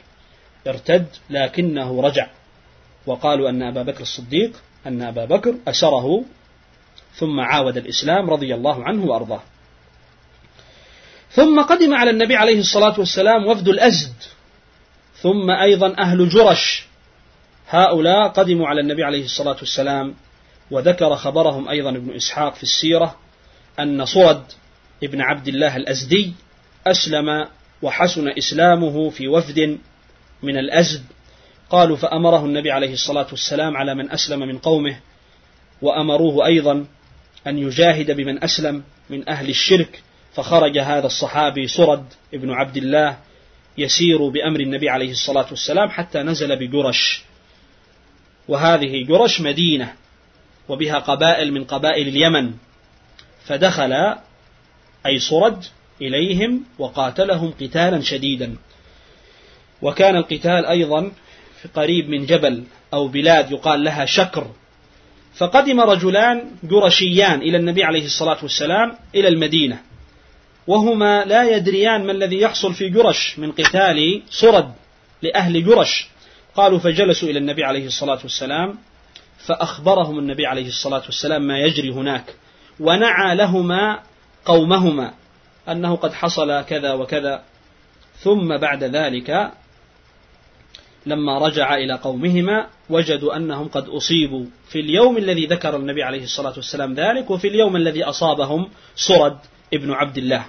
لكنه رجع، وقالوا أن أبا بكر أسره ثم عاود الإسلام رضي الله عنه وأرضاه. ثم قدم على النبي عليه الصلاة والسلام وفد الأزد، ثم أيضا أهل جرش، هؤلاء قدموا على النبي عليه الصلاة والسلام، وذكر خبرهم أيضا ابن إسحاق في السيرة أن صرد ابن عبد الله الأزدي أسلم وحسن إسلامه في وفد من الأزد. قالوا فأمره النبي عليه الصلاة والسلام على من أسلم من قومه، وأمروه أيضا أن يجاهد بمن أسلم من أهل الشرك، فخرج هذا الصحابي صرد ابن عبد الله يسير بأمر النبي عليه الصلاة والسلام حتى نزل بجرش، وهذه جرش مدينة وبها قبائل من قبائل اليمن، فدخل أي صرد إليهم وقاتلهم قتالا شديدا. وكان القتال أيضا في قريب من جبل أو بلاد يقال لها شكر. فقدم رجلان جرشيان إلى النبي عليه الصلاة والسلام إلى المدينة، وهما لا يدريان ما الذي يحصل في جرش من قتال صرد لأهل جرش. قالوا فجلسوا إلى النبي عليه الصلاة والسلام، فأخبرهم النبي عليه الصلاة والسلام ما يجري هناك، ونعى لهما قومهما أنه قد حصل كذا وكذا. ثم بعد ذلك لما رجع إلى قومهما وجدوا أنهم قد أصيبوا في اليوم الذي ذكر النبي عليه الصلاة والسلام ذلك، وفي اليوم الذي أصابهم صرد ابن عبد الله.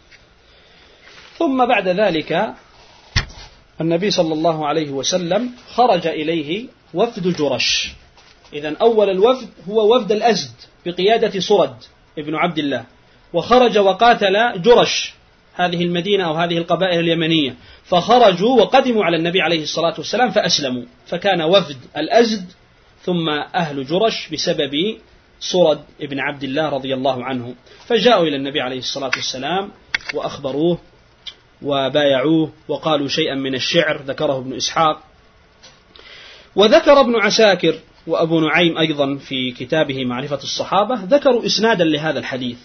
ثم بعد ذلك النبي صلى الله عليه وسلم خرج إليه وفد جرش. إذن أول الوفد هو وفد الأزد بقيادة صرد ابن عبد الله، وخرج وقاتل جرش هذه المدينة أو هذه القبائل اليمنية، فخرجوا وقدموا على النبي عليه الصلاة والسلام فأسلموا، فكان وفد الأزد ثم أهل جرش بسبب صرد ابن عبد الله رضي الله عنه. فجاءوا إلى النبي عليه الصلاة والسلام وأخبروه وبايعوه وقالوا شيئا من الشعر ذكره ابن إسحاق. وذكر ابن عساكر وأبو نعيم أيضا في كتابه معرفة الصحابة ذكروا إسنادا لهذا الحديث،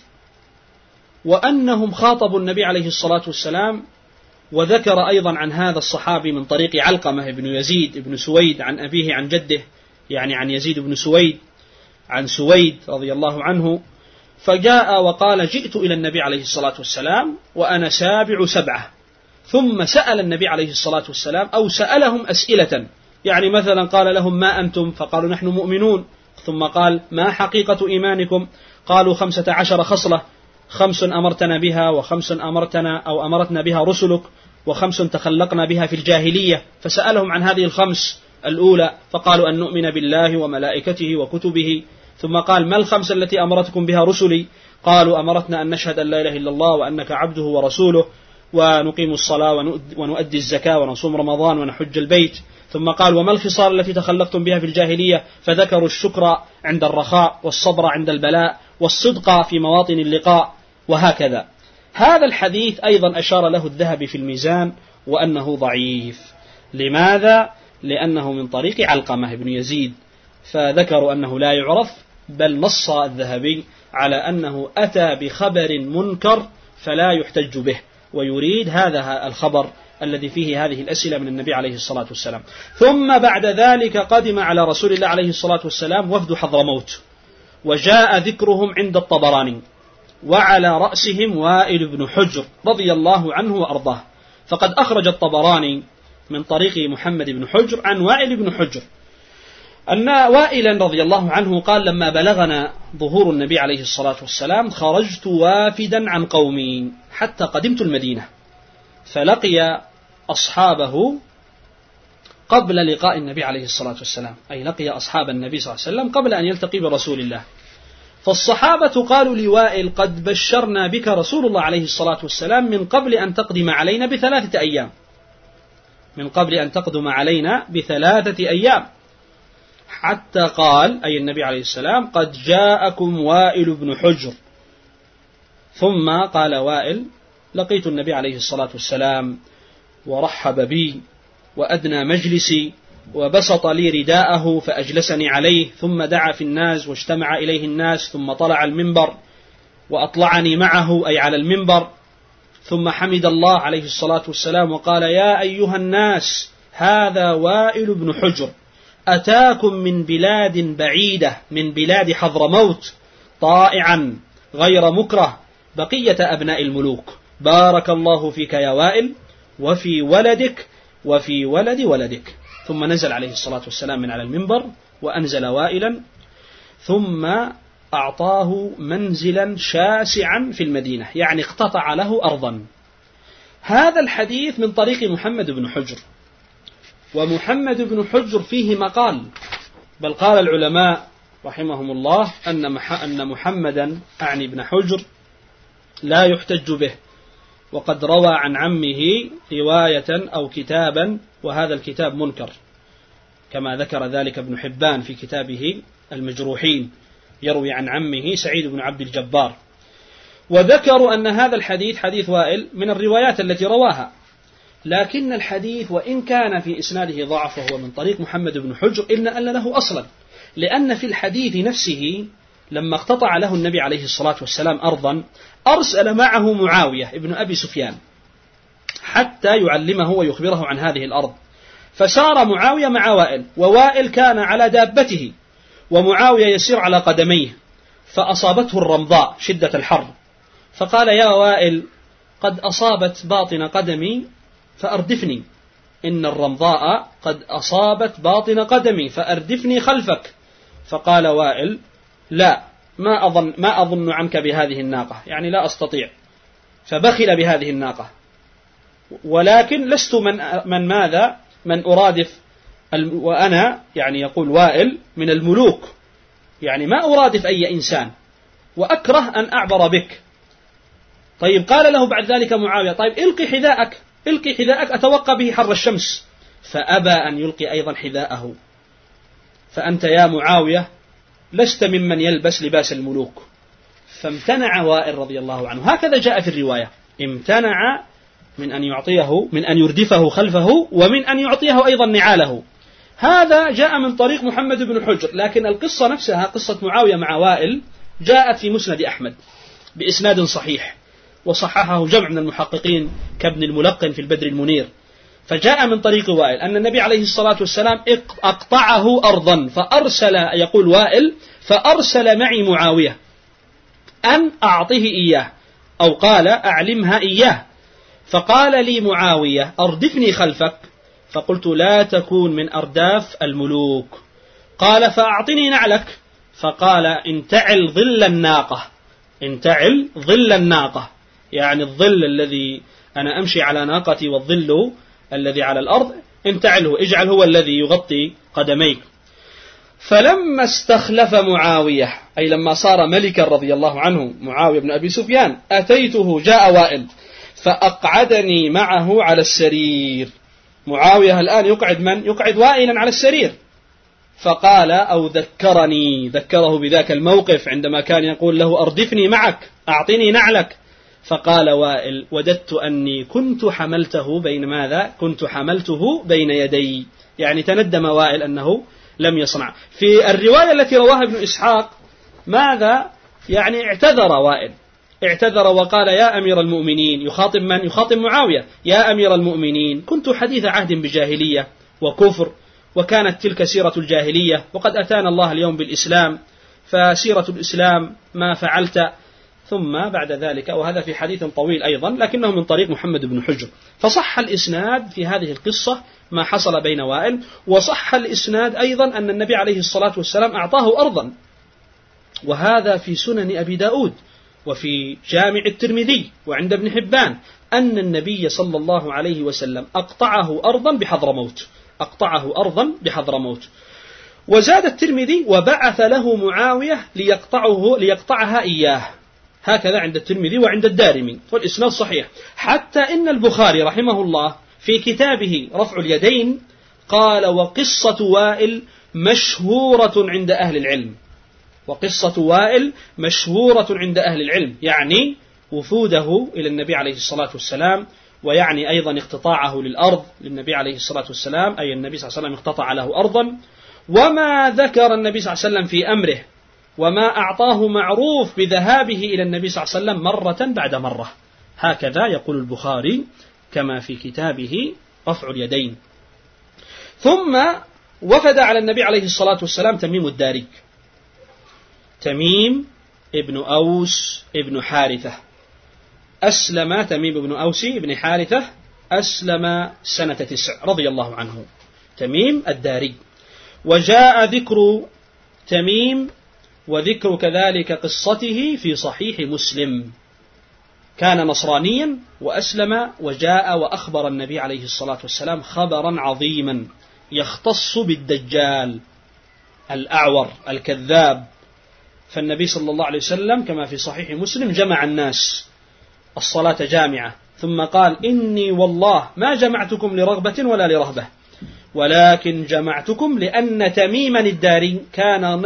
وأنهم خاطبوا النبي عليه الصلاة والسلام. وذكر أيضا عن هذا الصحابي من طريق علقمة بن يزيد بن سويد عن أبيه عن جده، يعني عن يزيد بن سويد عن سويد رضي الله عنه، فجاء وقال جئت إلى النبي عليه الصلاة والسلام وأنا سابع سبعة. ثم سأل النبي عليه الصلاة والسلام أو سألهم أسئلة، يعني مثلا قال لهم ما أنتم؟ فقالوا نحن مؤمنون. ثم قال ما حقيقة إيمانكم؟ قالوا 15 خصلة، 5 أمرتنا بها، و5 أمرتنا بها رسلك، و5 تخلقنا بها في الجاهلية. فسألهم عن هذه ال5 الأولى، فقالوا أن نؤمن بالله وملائكته وكتبه. ثم قال ما ال5 التي أمرتكم بها رسلي؟ قالوا أمرتنا أن نشهد أن لا إله إلا الله وأنك عبده ورسوله، ونقيم الصلاة ونؤدي الزكاة ونصوم رمضان ونحج البيت. ثم قال وما الخصال التي تخلقتم بها في الجاهلية؟ فذكروا الشكر عند الرخاء، والصبر عند البلاء، والصدق في مواطن اللقاء، وهكذا. هذا الحديث أيضا أشار له الذهبي في الميزان وأنه ضعيف. لماذا؟ لأنه من طريق علقمة بن يزيد، فذكروا أنه لا يعرف، بل نص الذهبي على أنه أتى بخبر منكر فلا يحتج به، ويريد هذا الخبر الذي فيه هذه الأسئلة من النبي عليه الصلاة والسلام. ثم بعد ذلك قدم على رسول الله عليه الصلاة والسلام وفد حضرموت، وجاء ذكرهم عند الطبراني، وعلى رأسهم وائل بن حجر رضي الله عنه وأرضاه. فقد أخرج الطبراني من طريق محمد بن حجر عن وائل بن حجر أن وائلا رضي الله عنه قال: لما بلغنا ظهور النبي عليه الصلاة والسلام خرجت وافدا عن قومي حتى قدمت المدينة، فلقي أصحابه قبل لقاء النبي عليه الصلاة والسلام، أي لقي أصحاب النبي صلى الله عليه وسلم قبل أن يلتقي برسول الله. فالصحابة قالوا لوائل: قد بشرنا بك رسول الله عليه الصلاة والسلام من قبل أن تقدم علينا ب3 أيام، من قبل أن تقدم علينا ب3 أيام، حتى قال أي النبي عليه السلام: قد جاءكم وائل بن حجر. ثم قال وائل: لقيت النبي عليه الصلاة والسلام ورحب بي وأدنى مجلسي وبسط لي رداءه فأجلسني عليه، ثم دعا في الناس واجتمع إليه الناس، ثم طلع المنبر وأطلعني معه أي على المنبر، ثم حمد الله عليه الصلاة والسلام وقال: يا أيها الناس، هذا وائل بن حجر أتاكم من بلاد بعيدة، من بلاد حضرموت، طائعا غير مكره، بقية أبناء الملوك، بارك الله فيك يا وائل وفي ولدك وفي ولد ولدك. ثم نزل عليه الصلاة والسلام من على المنبر وأنزل وائلا، ثم أعطاه منزلا شاسعا في المدينة، يعني اقتطع له أرضا. هذا الحديث من طريق محمد بن حجر، ومحمد بن حجر فيه مقال، بل قال العلماء رحمهم الله أن محمدا أعني بن حجر لا يحتج به، وقد روى عن عمه رواية أو كتابا، وهذا الكتاب منكر، كما ذكر ذلك ابن حبان في كتابه المجروحين، يروي عن عمه سعيد بن عبد الجبار. وذكروا أن هذا الحديث حديث وائل من الروايات التي رواها، لكن الحديث وإن كان في إسناده ضعف وهو من طريق محمد بن حجر، إلا أن له أصلا، لأن في الحديث نفسه لما اقتطع له النبي عليه الصلاة والسلام أرضا أرسل معه معاوية ابن أبي سفيان حتى يعلمه ويخبره عن هذه الأرض، فسار معاوية مع وائل، ووائل كان على دابته ومعاوية يسير على قدميه، فأصابته الرمضاء شدة الحر، فقال: يا وائل، قد أصابت باطن قدمي فأردفني، إن الرمضاء قد أصابت باطن قدمي فأردفني خلفك. فقال وائل: لا، ما أظن عنك بهذه الناقة، يعني لا أستطيع، فبخل بهذه الناقة، ولكن لست من أرادف، وأنا يعني يقول وائل من الملوك، يعني ما أرادف أي إنسان، وأكره أن أعبر بك. طيب قال له بعد ذلك معاوية: طيب إلقي حذاءك أتوقى به حر الشمس، فأبى أن يلقي أيضا حذاءه. فأنت يا معاوية لست ممن يلبس لباس الملوك. فامتنع وائل رضي الله عنه، هكذا جاء في الرواية، امتنع من أن يردفه خلفه، ومن أن يعطيه أيضا نعاله. هذا جاء من طريق محمد بن حجر، لكن القصة نفسها قصة معاوية مع وائل جاءت في مسند أحمد بإسناد صحيح، وصححه جمع من المحققين كابن الملقن في البدر المنير. فجاء من طريق وائل أن النبي عليه الصلاة والسلام أقطعه أرضا، فأرسل، يقول وائل، فأرسل معي معاوية أن أعطه إياه، أو قال أعلمها إياه. فقال لي معاوية: أردفني خلفك، فقلت: لا تكون من أرداف الملوك. قال: فأعطني نعلك، فقال: انتعل ظل الناقة، انتعل ظل الناقة، يعني الظل الذي أنا أمشي على ناقتي والظل الذي على الأرض انتعله، اجعل هو الذي يغطي قدميك. فلما استخلف معاوية، أي لما صار ملكا رضي الله عنه معاوية بن أبي سفيان، أتيته، جاء وائل فأقعدني معه على السرير. معاوية الآن يقعد من؟ يقعد وائلا على السرير. فقال أو ذكره بذاك الموقف عندما كان يقول له: أردفني معك، أعطني نعلك. فقال وائل: وددت أني كنت حملته بين يدي، يعني تندم وائل أنه لم يصنع. في الرواية التي رواها ابن إسحاق ماذا؟ يعني اعتذر وائل، اعتذر وقال: يا أمير المؤمنين، يخاطب من؟ يخاطب معاوية: يا أمير المؤمنين، كنت حديث عهد بجاهلية وكفر، وكانت تلك سيرة الجاهلية، وقد أتانا الله اليوم بالإسلام، فسيرة الإسلام ما فعلت ثم بعد ذلك، وهذا في حديث طويل أيضا لكنه من طريق محمد بن حجر، فصح الإسناد في هذه القصة ما حصل بين وائل، وصح الإسناد أيضا أن النبي عليه الصلاة والسلام أعطاه أرضا، وهذا في سنن أبي داود وفي جامع الترمذي وعند ابن حبان أن النبي صلى الله عليه وسلم أقطعه أرضا بحضرموت. وزاد الترمذي وبعث له معاوية ليقطعها إياه، هكذا عند الترمذي وعند الدارمي، والإسناد صحيح. حتى إن البخاري رحمه الله في كتابه رفع اليدين قال: وقصة وائل مشهورة عند أهل العلم. وقصة وائل مشهورة عند أهل العلم، يعني وفوده إلى النبي عليه الصلاة والسلام، ويعني أيضا اقتطاعه للأرض للنبي عليه الصلاة والسلام، أي النبي صلى الله عليه وسلم اقتطع له أرضا. وما ذكر النبي صلى الله عليه وسلم في أمره وما أعطاه معروف بذهابه إلى النبي صلى الله عليه وسلم مرة بعد مرة، هكذا يقول البخاري كما في كتابه رفع اليدين. ثم وفد على النبي عليه الصلاة والسلام تميم الداري، تميم ابن أوس ابن حارثة، أسلم تميم بن أوس ابن حارثة، أسلم سنة 9 رضي الله عنه، تميم الداري. وجاء ذكر تميم وذكر كذلك قصته في صحيح مسلم. كان نصرانيا وأسلم، وجاء وأخبر النبي عليه الصلاة والسلام خبرا عظيما يختص بالدجال الأعور الكذاب. فالنبي صلى الله عليه وسلم كما في صحيح مسلم جمع الناس الصلاة جامعة، ثم قال: إني والله ما جمعتكم لرغبة ولا لرهبة، ولكن جمعتكم لأن تميما الداري كان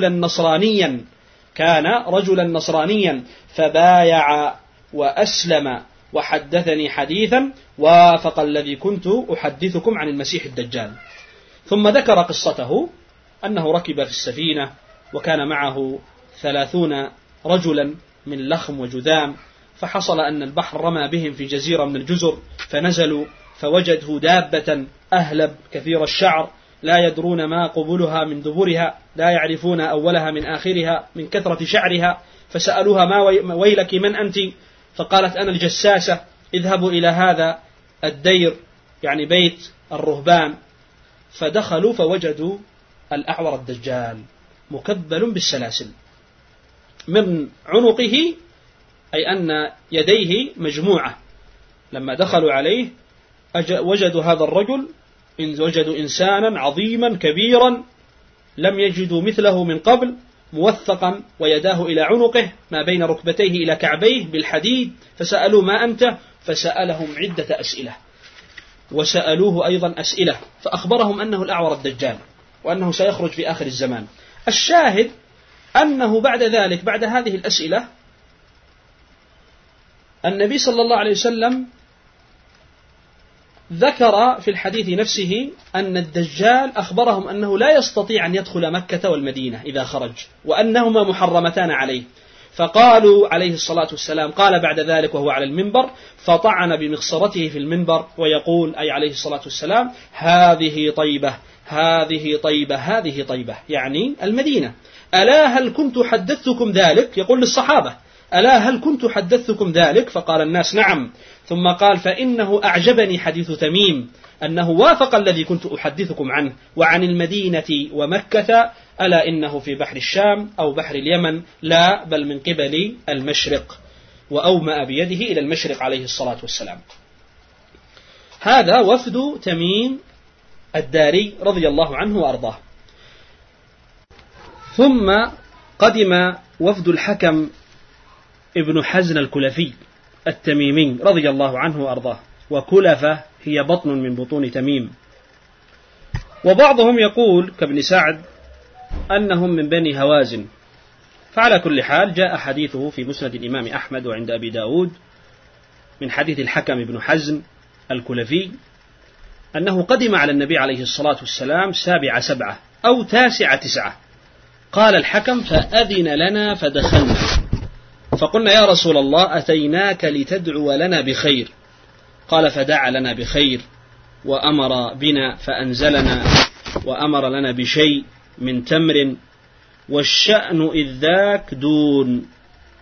رجلا نصرانيا فبايع وأسلم وحدثني حديثا وافق الذي كنت أحدثكم عن المسيح الدجال. ثم ذكر قصته أنه ركب في السفينة وكان معه 30 رجلا من لخم وجذام، فحصل أن البحر رمى بهم في جزيرة من الجزر، فنزلوا فوجدوا دابة أهلب كثير الشعر لا يدرون ما قبلها من دبرها، لا يعرفون أولها من آخرها من كثرة شعرها، فسألوها: ما ويلك من أنت؟ فقالت: أنا الجساسة، اذهبوا إلى هذا الدير، يعني بيت الرهبان. فدخلوا فوجدوا الأعور الدجال مكبل بالسلاسل من عنقه، أي أن يديه مجموعة. لما دخلوا عليه وجدوا هذا الرجل، وجدوا إنسانا عظيما كبيرا لم يجدوا مثله من قبل، موثقا ويداه إلى عنقه ما بين ركبتيه إلى كعبيه بالحديد. فسألوا: ما أنت؟ فسألهم عدة أسئلة، وسألوه أيضا أسئلة، فأخبرهم أنه الأعور الدجال وأنه سيخرج في آخر الزمان. الشاهد أنه بعد ذلك، بعد هذه الأسئلة، النبي صلى الله عليه وسلم ذكر في الحديث نفسه أن الدجال أخبرهم أنه لا يستطيع أن يدخل مكة والمدينة إذا خرج، وأنهما محرمتان عليه. فقالوا عليه الصلاة والسلام، قال بعد ذلك وهو على المنبر، فطعن بمخصرته في المنبر ويقول، أي عليه الصلاة والسلام: هذه طيبة، هذه طيبة، هذه طيبة، يعني المدينة. ألا هل كنت حدثتكم ذلك؟ يقول للصحابة: ألا هل كنت حدثتكم ذلك؟ فقال الناس: نعم. ثم قال: فإنه أعجبني حديث تميم أنه وافق الذي كنت أحدثكم عنه، وعن المدينة ومكة، ألا إنه في بحر الشام أو بحر اليمن، لا بل من قبل المشرق. وأومأ بيده إلى المشرق عليه الصلاة والسلام. هذا وفد تميم الداري رضي الله عنه وأرضاه. ثم قدم وفد الحكم ابن حزن الكلفي التميمي رضي الله عنه وأرضاه، وكلفة هي بطن من بطون تميم. وبعضهم يقول كابن سعد أنهم من بني هوازن. فعلى كل حال جاء حديثه في مسند الإمام أحمد وعند أبي داود من حديث الحكم ابن حزن الكلفي أنه قدم على النبي عليه الصلاة والسلام 7/7 أو 9/9. قال الحكم: فأذن لنا فدخلنا، فقلنا: يا رسول الله، أتيناك لتدعو لنا بخير. قال: فدعا لنا بخير، وأمر بنا فأنزلنا، وأمر لنا بشيء من تمر، والشأن إذ ذاك دون.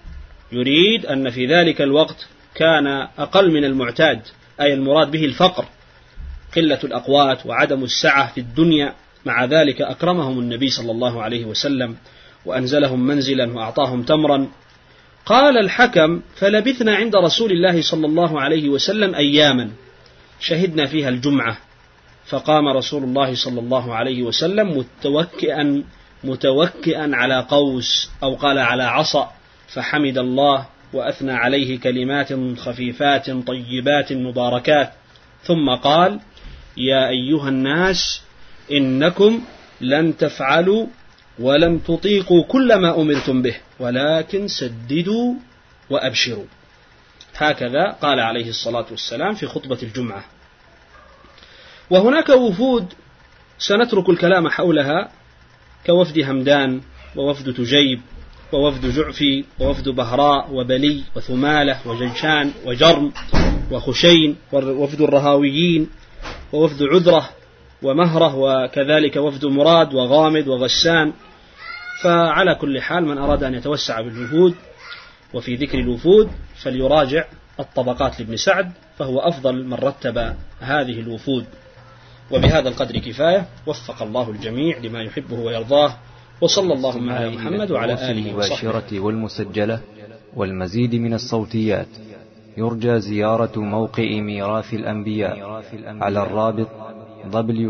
يريد أن في ذلك الوقت كان أقل من المعتاد، أي المراد به الفقر، قلة الأقوات وعدم السعة في الدنيا. مع ذلك أكرمهم النبي صلى الله عليه وسلم وأنزلهم منزلا وأعطاهم تمرا. قال الحكم: فلبثنا عند رسول الله صلى الله عليه وسلم أياما شهدنا فيها الجمعة، فقام رسول الله صلى الله عليه وسلم متوكئا على قوس، أو قال على عصا، فحمد الله وأثنى عليه كلمات خفيفات طيبات مباركات، ثم قال: يا أيها الناس إنكم لن تفعلوا ولم تطيقوا كل ما أمرتم به، ولكن سددوا وأبشروا. هكذا قال عليه الصلاة والسلام في خطبة الجمعة. وهناك وفود سنترك الكلام حولها، كوفد همدان ووفد تجيب ووفد جعفي ووفد بهراء وبلي وثمالة وجنشان وجرم وخشين ووفد الرهاويين ووفد عذرة ومهرة، وكذلك وفد مراد وغامد وغسان. فعلى كل حال من أراد أن يتوسع بالوفود وفي ذكر الوفود فليراجع الطبقات لابن سعد، فهو أفضل من رتب هذه الوفود. وبهذا القدر كفاية، وفق الله الجميع لما يحبه ويرضاه، وصلى الله على محمد وعلى آله وصحبه. والمسجلة والمزيد من الصوتيات يرجى زيارة موقع ميراث الأنبياء على الرابط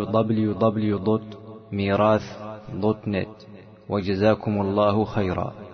www.mirath.net. وجزاكم الله خيرا.